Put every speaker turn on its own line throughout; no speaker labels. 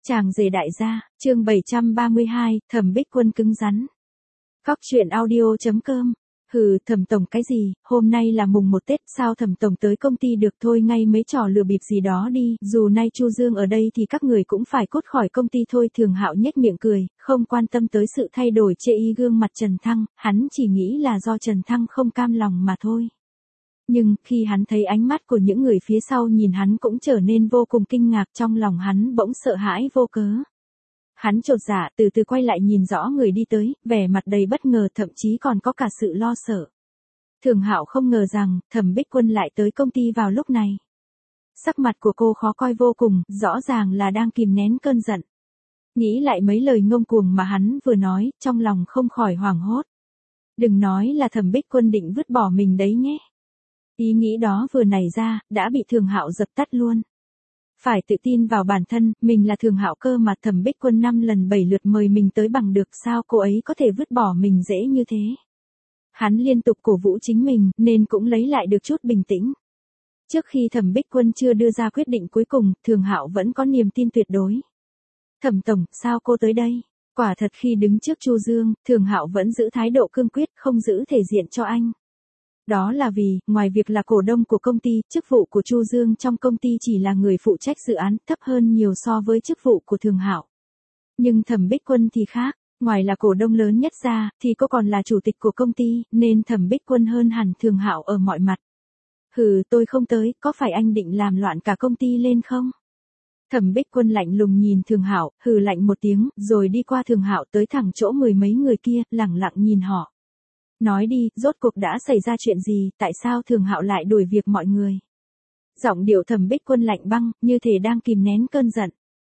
Chàng rể đại gia, chương 732, Thẩm Bích Quân cứng rắn. Cóc truyện audio.com. Hừ, Thẩm tổng cái gì, hôm nay là mùng 1 Tết, sao Thẩm tổng tới công ty được thôi, ngay mấy trò lừa bịp gì đó đi, dù nay Chu Dương ở đây thì các người cũng phải cút khỏi công ty thôi. Thường Hạo nhếch miệng cười, không quan tâm tới sự thay đổi chê y gương mặt Trần Thăng, hắn chỉ nghĩ là do Trần Thăng không cam lòng mà thôi. Nhưng, khi hắn thấy ánh mắt của những người phía sau nhìn hắn cũng trở nên vô cùng kinh ngạc, trong lòng hắn bỗng sợ hãi vô cớ. Hắn chột dạ, từ từ quay lại nhìn rõ người đi tới, vẻ mặt đầy bất ngờ, thậm chí còn có cả sự lo sợ. Thường Hạo không ngờ rằng, Thẩm Bích Quân lại tới công ty vào lúc này. Sắc mặt của cô khó coi vô cùng, rõ ràng là đang kìm nén cơn giận. Nghĩ lại mấy lời ngông cuồng mà hắn vừa nói, trong lòng không khỏi hoảng hốt. Đừng nói là Thẩm Bích Quân định vứt bỏ mình đấy nhé. Ý nghĩ đó vừa nảy ra, đã bị Thường Hạo dập tắt luôn. Phải tự tin vào bản thân, mình là Thường Hạo cơ mà. Thẩm Bích Quân 5 lần 7 lượt mời mình tới bằng được, sao cô ấy có thể vứt bỏ mình dễ như thế. Hắn liên tục cổ vũ chính mình, nên cũng lấy lại được chút bình tĩnh. Trước khi Thẩm Bích Quân chưa đưa ra quyết định cuối cùng, Thường Hạo vẫn có niềm tin tuyệt đối. Thẩm tổng, sao cô tới đây? Quả thật khi đứng trước Chu Dương, Thường Hạo vẫn giữ thái độ cương quyết, không giữ thể diện cho anh. Đó là vì, ngoài việc là cổ đông của công ty, chức vụ của Chu Dương trong công ty chỉ là người phụ trách dự án, thấp hơn nhiều so với chức vụ của Thường Hạo. Nhưng Thẩm Bích Quân thì khác, ngoài là cổ đông lớn nhất ra, thì cô còn là chủ tịch của công ty, nên Thẩm Bích Quân hơn hẳn Thường Hạo ở mọi mặt. Hừ, tôi không tới, có phải anh định làm loạn cả công ty lên không? Thẩm Bích Quân lạnh lùng nhìn Thường Hạo, hừ lạnh một tiếng, rồi đi qua Thường Hạo tới thẳng chỗ mười mấy người kia, lẳng lặng nhìn họ. Nói đi, rốt cuộc đã xảy ra chuyện gì, tại sao Thường Hạo lại đuổi việc mọi người? Giọng điệu Thẩm Bích Quân lạnh băng, như thể đang kìm nén cơn giận.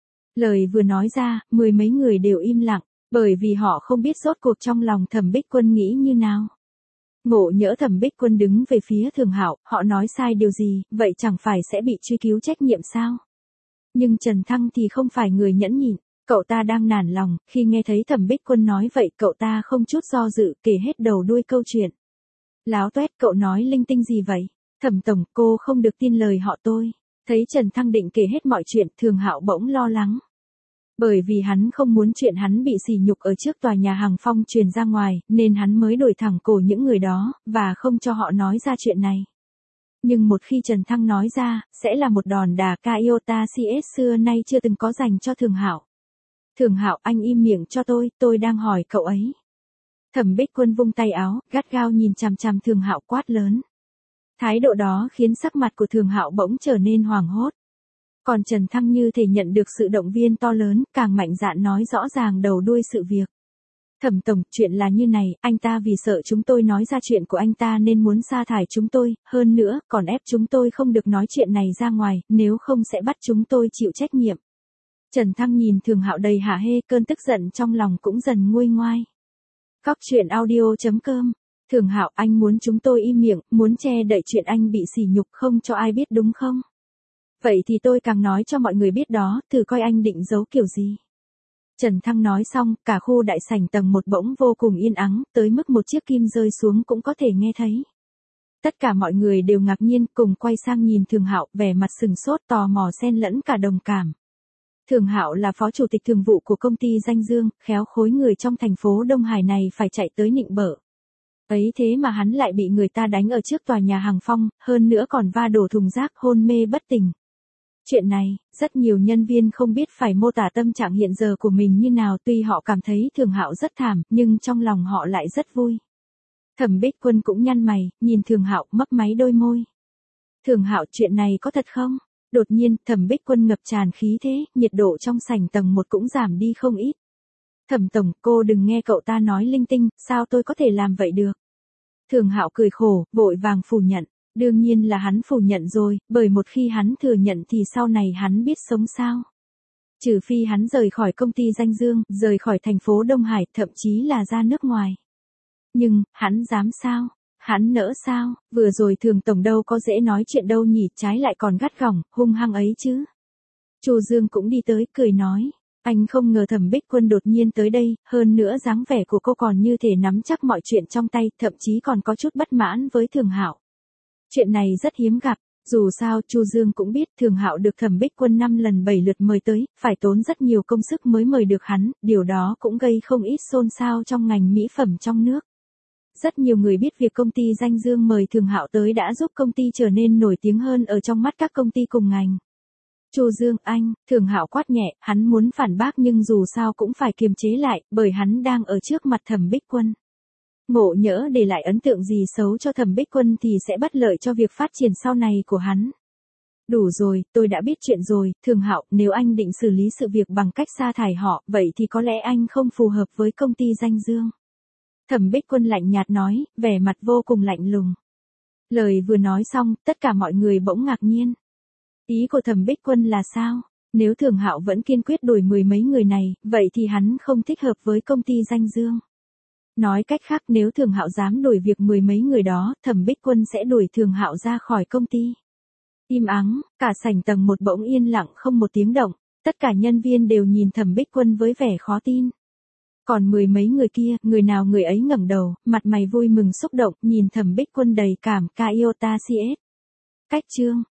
Lời vừa nói ra, mười mấy người đều im lặng, bởi vì họ không biết rốt cuộc trong lòng Thẩm Bích Quân nghĩ như nào. Ngộ nhỡ Thẩm Bích Quân đứng về phía Thường Hạo, họ nói sai điều gì, vậy chẳng phải sẽ bị truy cứu trách nhiệm sao? Nhưng Trần Thăng thì không phải người nhẫn nhịn. Cậu ta đang nản lòng, khi nghe thấy Thẩm Bích Quân nói vậy, cậu ta không chút do dự, kể hết đầu đuôi câu chuyện. Láo toét, cậu nói linh tinh gì vậy? Thẩm tổng, cô không được tin lời họ tôi. Thấy Trần Thăng định kể hết mọi chuyện, Thường Hạo bỗng lo lắng. Bởi vì hắn không muốn chuyện hắn bị sỉ nhục ở trước tòa nhà Hàng Phong truyền ra ngoài, nên hắn mới đổi thẳng cổ những người đó, và không cho họ nói ra chuyện này. Nhưng một khi Trần Thăng nói ra, sẽ là một đòn đà ca iota CS xưa nay chưa từng có dành cho Thường Hạo. Thường Hạo, anh im miệng cho tôi đang hỏi cậu ấy. Thẩm Bích Quân vung tay áo, gắt gao nhìn chằm chằm Thường Hạo quát lớn. Thái độ đó khiến sắc mặt của Thường Hạo bỗng trở nên hoảng hốt. Còn Trần Thăng như thể nhận được sự động viên to lớn, càng mạnh dạn nói rõ ràng đầu đuôi sự việc. Thẩm tổng, chuyện là như này, anh ta vì sợ chúng tôi nói ra chuyện của anh ta nên muốn sa thải chúng tôi, hơn nữa, còn ép chúng tôi không được nói chuyện này ra ngoài, nếu không sẽ bắt chúng tôi chịu trách nhiệm. Trần Thăng nhìn Thường Hạo đầy hả hê, cơn tức giận trong lòng cũng dần nguôi ngoai. Cóc truyện audio.com. Thường Hạo, anh muốn chúng tôi im miệng, muốn che đậy chuyện anh bị sỉ nhục không cho ai biết đúng không? Vậy thì tôi càng nói cho mọi người biết đó, thử coi anh định giấu kiểu gì. Trần Thăng nói xong, cả khu đại sảnh tầng 1 bỗng vô cùng yên ắng, tới mức một chiếc kim rơi xuống cũng có thể nghe thấy. Tất cả mọi người đều ngạc nhiên, cùng quay sang nhìn Thường Hạo, vẻ mặt sừng sốt, tò mò xen lẫn cả đồng cảm. Thường Hạo là phó chủ tịch thường vụ của công ty Danh Dương, khéo khối người trong thành phố Đông Hải này phải chạy tới nịnh bợ. Ấy thế mà hắn lại bị người ta đánh ở trước tòa nhà Hàng Phong, hơn nữa còn va đổ thùng rác, hôn mê bất tỉnh. Chuyện này, rất nhiều nhân viên không biết phải mô tả tâm trạng hiện giờ của mình như nào, tuy họ cảm thấy Thường Hạo rất thảm, nhưng trong lòng họ lại rất vui. Thẩm Bích Quân cũng nhăn mày, nhìn Thường Hạo, mấp máy đôi môi. Thường Hạo, chuyện này có thật không? Đột nhiên, Thẩm Bích Quân ngập tràn khí thế, nhiệt độ trong sảnh tầng 1 cũng giảm đi không ít. Thẩm tổng, cô đừng nghe cậu ta nói linh tinh, sao tôi có thể làm vậy được? Thường Hạo cười khổ, vội vàng phủ nhận. Đương nhiên là hắn phủ nhận rồi, bởi một khi hắn thừa nhận thì sau này hắn biết sống sao. Trừ phi hắn rời khỏi công ty Danh Dương, rời khỏi thành phố Đông Hải, thậm chí là ra nước ngoài. Nhưng, hắn dám sao? Hắn nỡ sao? Vừa rồi Thường tổng đâu có dễ nói chuyện đâu nhỉ, trái lại còn gắt gỏng, hung hăng ấy chứ. Chu Dương cũng đi tới, cười nói. Anh không ngờ Thẩm Bích Quân đột nhiên tới đây, hơn nữa dáng vẻ của cô còn như thể nắm chắc mọi chuyện trong tay, thậm chí còn có chút bất mãn với Thường Hạo. Chuyện này rất hiếm gặp, Dù sao Chu Dương cũng biết Thường Hạo được Thẩm Bích Quân 5 lần 7 lượt mời tới, phải tốn rất nhiều công sức mới mời được hắn, điều đó cũng gây không ít xôn xao trong ngành mỹ phẩm trong nước. Rất nhiều người biết việc công ty danh dương mời Thường Hạo tới đã giúp công ty trở nên nổi tiếng hơn ở trong mắt các công ty cùng ngành. Chu Dương, anh, Thường Hạo quát nhẹ, hắn muốn phản bác nhưng dù sao cũng phải kiềm chế lại, bởi hắn đang ở trước mặt Thẩm Bích Quân. Ngộ nhỡ để lại ấn tượng gì xấu cho Thẩm Bích Quân thì sẽ bất lợi cho việc phát triển sau này của hắn. Đủ rồi, tôi đã biết chuyện rồi, Thường Hạo, nếu anh định xử lý sự việc bằng cách sa thải họ, vậy thì có lẽ anh không phù hợp với công ty danh dương. Thẩm Bích Quân lạnh nhạt nói, vẻ mặt vô cùng lạnh lùng. Lời vừa nói xong, tất cả mọi người bỗng ngạc nhiên. Ý của Thẩm Bích Quân là sao? Nếu Thường Hạo vẫn kiên quyết đuổi mười mấy người này, vậy thì hắn không thích hợp với công ty danh dương. Nói cách khác nếu Thường Hạo dám đuổi việc mười mấy người đó, Thẩm Bích Quân sẽ đuổi Thường Hạo ra khỏi công ty. Im ắng, cả sảnh tầng 1 bỗng yên lặng không một tiếng động, tất cả nhân viên đều nhìn Thẩm Bích Quân với vẻ khó tin. Còn mười mấy người kia, người nào người ấy ngẩng đầu, mặt mày vui mừng xúc động, nhìn Thẩm Bích Quân đầy cảm, Kaiota CS. Cách chương